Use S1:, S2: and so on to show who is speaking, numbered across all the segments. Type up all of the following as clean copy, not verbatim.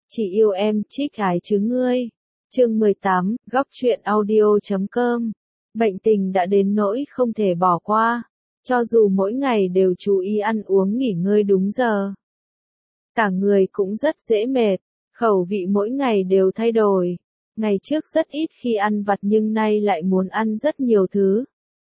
S1: Chỉ yêu em, trích ái chứ ngươi. Chương 18, góc truyện audio.com. Bệnh tình đã đến nỗi không thể bỏ qua. Cho dù mỗi ngày đều chú ý ăn uống nghỉ ngơi đúng giờ. Cả người cũng rất dễ mệt, khẩu vị mỗi ngày đều thay đổi. Ngày trước rất ít khi ăn vặt nhưng nay lại muốn ăn rất nhiều thứ.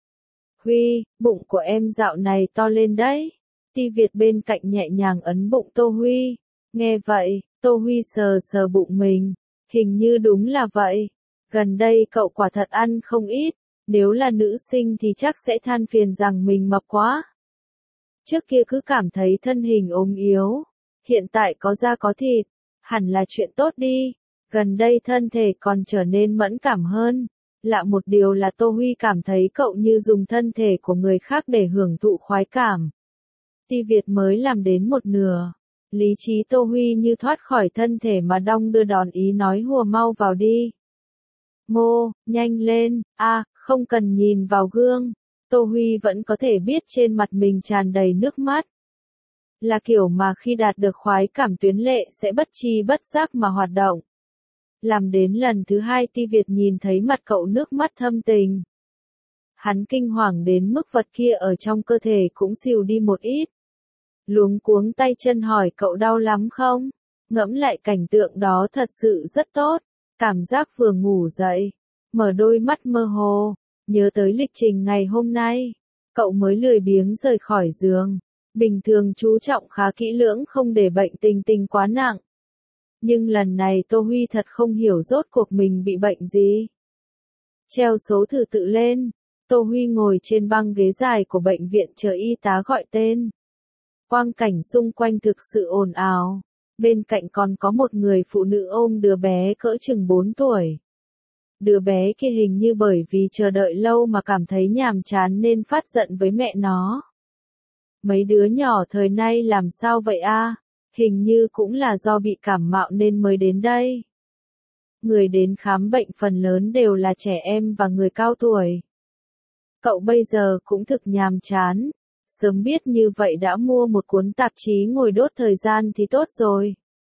S1: Huy, bụng của em dạo này to lên đấy. Ti Việt bên cạnh nhẹ nhàng ấn bụng Tô Huy. Nghe vậy, Tô Huy sờ sờ bụng mình. Hình như đúng là vậy. Gần đây cậu quả thật ăn không ít. Nếu là nữ sinh thì chắc sẽ than phiền rằng mình mập quá. Trước kia cứ cảm thấy thân hình ốm yếu. Hiện tại có da có thịt. Hẳn là chuyện tốt đi. Gần đây thân thể còn trở nên mẫn cảm hơn. Lạ một điều là Tô Huy cảm thấy cậu như dùng thân thể của người khác để hưởng thụ khoái cảm. Ti Việt mới làm đến một nửa. Lý trí Tô Huy như thoát khỏi thân thể mà đong đưa đòn ý nói hùa mau vào đi. Ngô, nhanh lên, không cần nhìn vào gương. Tô Huy vẫn có thể biết trên mặt mình tràn đầy nước mắt. Là kiểu mà khi đạt được khoái cảm tuyến lệ sẽ bất tri bất giác mà hoạt động. Làm đến lần thứ hai Ti Việt nhìn thấy mặt cậu nước mắt thâm tình. Hắn kinh hoàng đến mức vật kia ở trong cơ thể cũng xìu đi một ít. Luống cuống tay chân hỏi cậu đau lắm không? Ngẫm lại cảnh tượng đó thật sự rất tốt. Cảm giác vừa ngủ dậy, mở đôi mắt mơ hồ, nhớ tới lịch trình ngày hôm nay. Cậu mới lười biếng rời khỏi giường. Bình thường chú trọng khá kỹ lưỡng không để bệnh tình quá nặng. Nhưng lần này Tô Huy thật không hiểu rốt cuộc mình bị bệnh gì. Treo số thử tự lên. Tô Huy ngồi trên băng ghế dài của bệnh viện chờ y tá gọi tên. Quang cảnh xung quanh thực sự ồn ào. Bên cạnh còn có một người phụ nữ ôm đứa bé cỡ chừng 4 tuổi. Đứa bé kia hình như bởi vì chờ đợi lâu mà cảm thấy nhàm chán nên phát giận với mẹ nó. Mấy đứa nhỏ thời nay làm sao vậy a? Hình như cũng là do bị cảm mạo nên mới đến đây. Người đến khám bệnh phần lớn đều là trẻ em và người cao tuổi. Cậu bây giờ cũng thực nhàm chán. Sớm biết như vậy đã mua một cuốn tạp chí ngồi đốt thời gian thì tốt rồi.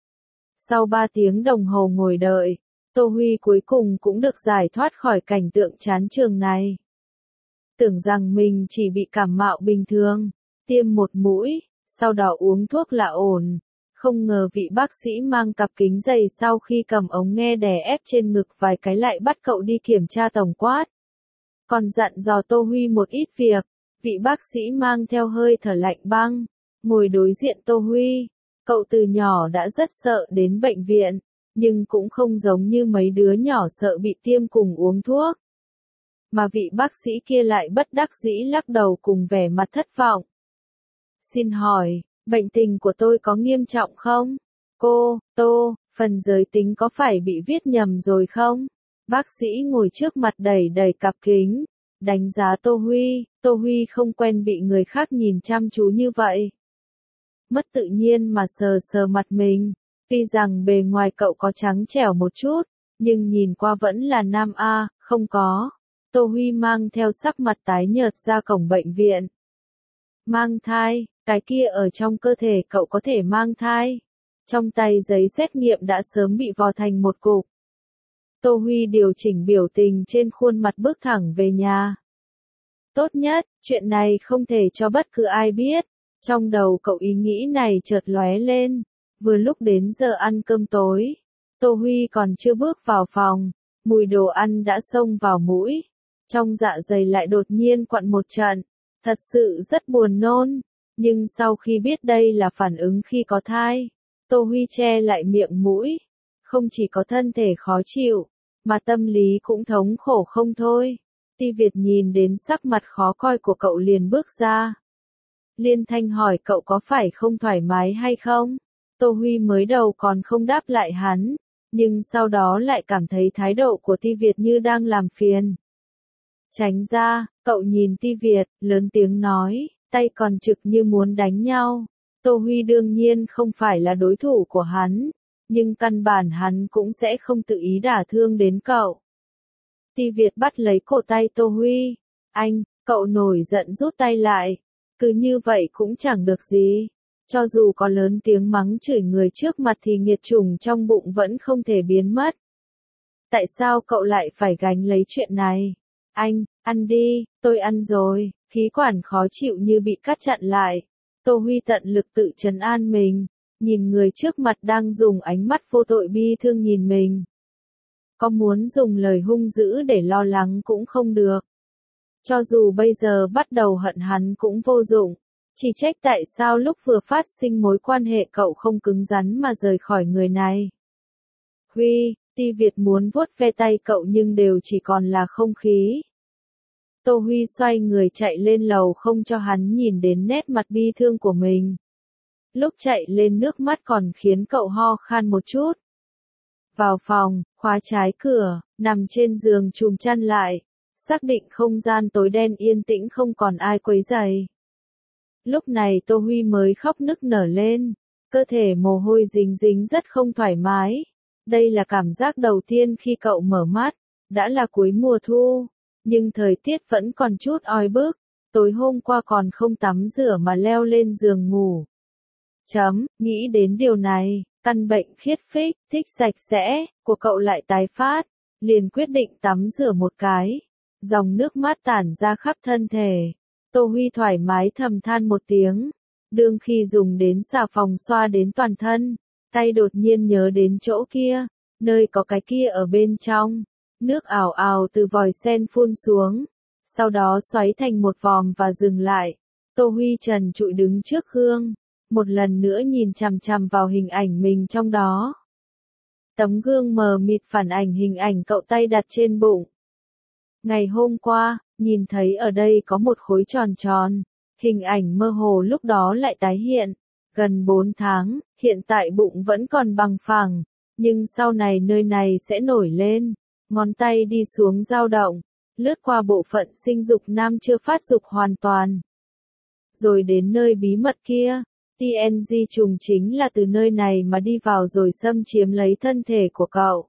S1: Sau 3 tiếng đồng hồ ngồi đợi, Tô Huy cuối cùng cũng được giải thoát khỏi cảnh tượng chán trường này. Tưởng rằng mình chỉ bị cảm mạo bình thường, tiêm một mũi, sau đó uống thuốc là ổn. Không ngờ vị bác sĩ mang cặp kính dày sau khi cầm ống nghe đè ép trên ngực vài cái lại bắt cậu đi kiểm tra tổng quát. Còn dặn dò Tô Huy một ít việc. Vị bác sĩ mang theo hơi thở lạnh băng, ngồi đối diện Tô Huy. Cậu từ nhỏ đã rất sợ đến bệnh viện, nhưng cũng không giống như mấy đứa nhỏ sợ bị tiêm cùng uống thuốc. Mà vị bác sĩ kia lại bất đắc dĩ lắc đầu cùng vẻ mặt thất vọng. Xin hỏi, bệnh tình của tôi có nghiêm trọng không? Tô, phần giới tính có phải bị viết nhầm rồi không? Bác sĩ ngồi trước mặt đẩy cặp kính. Đánh giá Tô Huy không quen bị người khác nhìn chăm chú như vậy. Mất tự nhiên mà sờ sờ mặt mình, tuy rằng bề ngoài cậu có trắng trẻo một chút, nhưng nhìn qua vẫn là nam A, không có. Tô Huy mang theo sắc mặt tái nhợt ra cổng bệnh viện. Mang thai, cái kia ở trong cơ thể cậu có thể mang thai. Trong tay giấy xét nghiệm đã sớm bị vò thành một cục. Tô Huy điều chỉnh biểu tình trên khuôn mặt bước thẳng về nhà. Tốt nhất, chuyện này không thể cho bất cứ ai biết. Trong đầu cậu ý nghĩ này chợt lóe lên. Vừa lúc đến giờ ăn cơm tối, Tô Huy còn chưa bước vào phòng, mùi đồ ăn đã xông vào mũi. Trong dạ dày lại đột nhiên quặn một trận. Thật sự rất buồn nôn. Nhưng sau khi biết đây là phản ứng khi có thai, Tô Huy che lại miệng mũi. Không chỉ có thân thể khó chịu, mà tâm lý cũng thống khổ không thôi. Ti Việt nhìn đến sắc mặt khó coi của cậu liền bước ra. Liên thanh hỏi cậu có phải không thoải mái hay không? Tô Huy mới đầu còn không đáp lại hắn, nhưng sau đó lại cảm thấy thái độ của Ti Việt như đang làm phiền. Tránh ra, cậu nhìn Ti Việt, lớn tiếng nói, tay còn trực như muốn đánh nhau. Tô Huy đương nhiên không phải là đối thủ của hắn. Nhưng căn bản hắn cũng sẽ không tự ý đả thương đến cậu. Ti Việt bắt lấy cổ tay Tô Huy. Anh, cậu nổi giận rút tay lại. Cứ như vậy cũng chẳng được gì. Cho dù có lớn tiếng mắng chửi người trước mặt thì nghiệt chủng trong bụng vẫn không thể biến mất. Tại sao cậu lại phải gánh lấy chuyện này? Anh, ăn đi, tôi ăn rồi, khí quản khó chịu như bị cắt chặn lại. Tô Huy tận lực tự trấn an mình, nhìn người trước mặt đang dùng ánh mắt vô tội bi thương nhìn mình. Có muốn dùng lời hung dữ để lo lắng cũng không được. Cho dù bây giờ bắt đầu hận hắn cũng vô dụng. Chỉ trách tại sao lúc vừa phát sinh mối quan hệ cậu không cứng rắn mà rời khỏi người này. Huy, Ti Việt muốn vuốt ve tay cậu nhưng đều chỉ còn là không khí. Tô Huy xoay người chạy lên lầu không cho hắn nhìn đến nét mặt bi thương của mình. Lúc chạy lên nước mắt còn khiến cậu ho khan một chút. Vào phòng, khóa trái cửa, nằm trên giường chùm chăn lại, xác định không gian tối đen yên tĩnh không còn ai quấy rầy. Lúc này Tô Huy mới khóc nức nở lên, cơ thể mồ hôi dính dính rất không thoải mái. Đây là cảm giác đầu tiên khi cậu mở mắt, đã là cuối mùa thu, nhưng thời tiết vẫn còn chút oi bức, tối hôm qua còn không tắm rửa mà leo lên giường ngủ. Nghĩ đến điều này, căn bệnh khiết phích, thích sạch sẽ, của cậu lại tái phát, liền quyết định tắm rửa một cái. Dòng nước mắt tản ra khắp thân thể. Tô Huy thoải mái thầm than một tiếng. Đương khi dùng đến xà phòng xoa đến toàn thân, tay đột nhiên nhớ đến chỗ kia, nơi có cái kia ở bên trong. Nước ào ào từ vòi sen phun xuống, sau đó xoáy thành một vòm và dừng lại. Tô Huy trần trụi đứng trước gương, một lần nữa nhìn chằm chằm vào hình ảnh mình trong đó. Tấm gương mờ mịt phản ảnh hình ảnh cậu tay đặt trên bụng. Ngày hôm qua, nhìn thấy ở đây có một khối tròn tròn, hình ảnh mơ hồ lúc đó lại tái hiện. Gần 4 tháng, hiện tại bụng vẫn còn bằng phẳng, nhưng sau này nơi này sẽ nổi lên. Ngón tay đi xuống dao động, lướt qua bộ phận sinh dục nam chưa phát dục hoàn toàn. Rồi đến nơi bí mật kia, TNG trùng chính là từ nơi này mà đi vào rồi xâm chiếm lấy thân thể của cậu.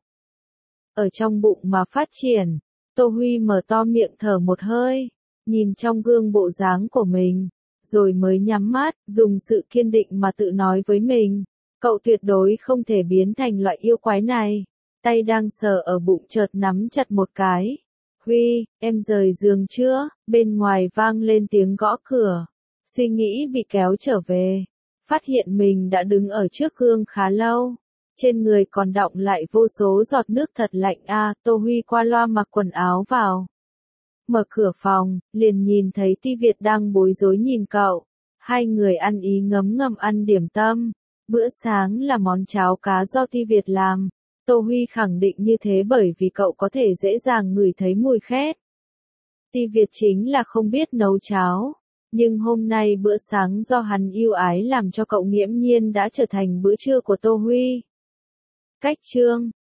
S1: Ở trong bụng mà phát triển, Tô Huy mở to miệng thở một hơi, nhìn trong gương bộ dáng của mình, rồi mới nhắm mắt, dùng sự kiên định mà tự nói với mình, cậu tuyệt đối không thể biến thành loại yêu quái này. Tay đang sờ ở bụng chợt nắm chặt một cái. Huy, em rời giường chưa? Bên ngoài vang lên tiếng gõ cửa. Suy nghĩ bị kéo trở về. Phát hiện mình đã đứng ở trước gương khá lâu. Trên người còn đọng lại vô số giọt nước thật lạnh a. Tô Huy qua loa mặc quần áo vào. Mở cửa phòng, liền nhìn thấy Ti Việt đang bối rối nhìn cậu. Hai người ăn ý ngấm ngầm ăn điểm tâm. Bữa sáng là món cháo cá do Ti Việt làm. Tô Huy khẳng định như thế bởi vì cậu có thể dễ dàng ngửi thấy mùi khét. Ti Việt chính là không biết nấu cháo, nhưng hôm nay bữa sáng do hắn yêu ái làm cho cậu nghiễm nhiên đã trở thành bữa trưa của Tô Huy. Cách chương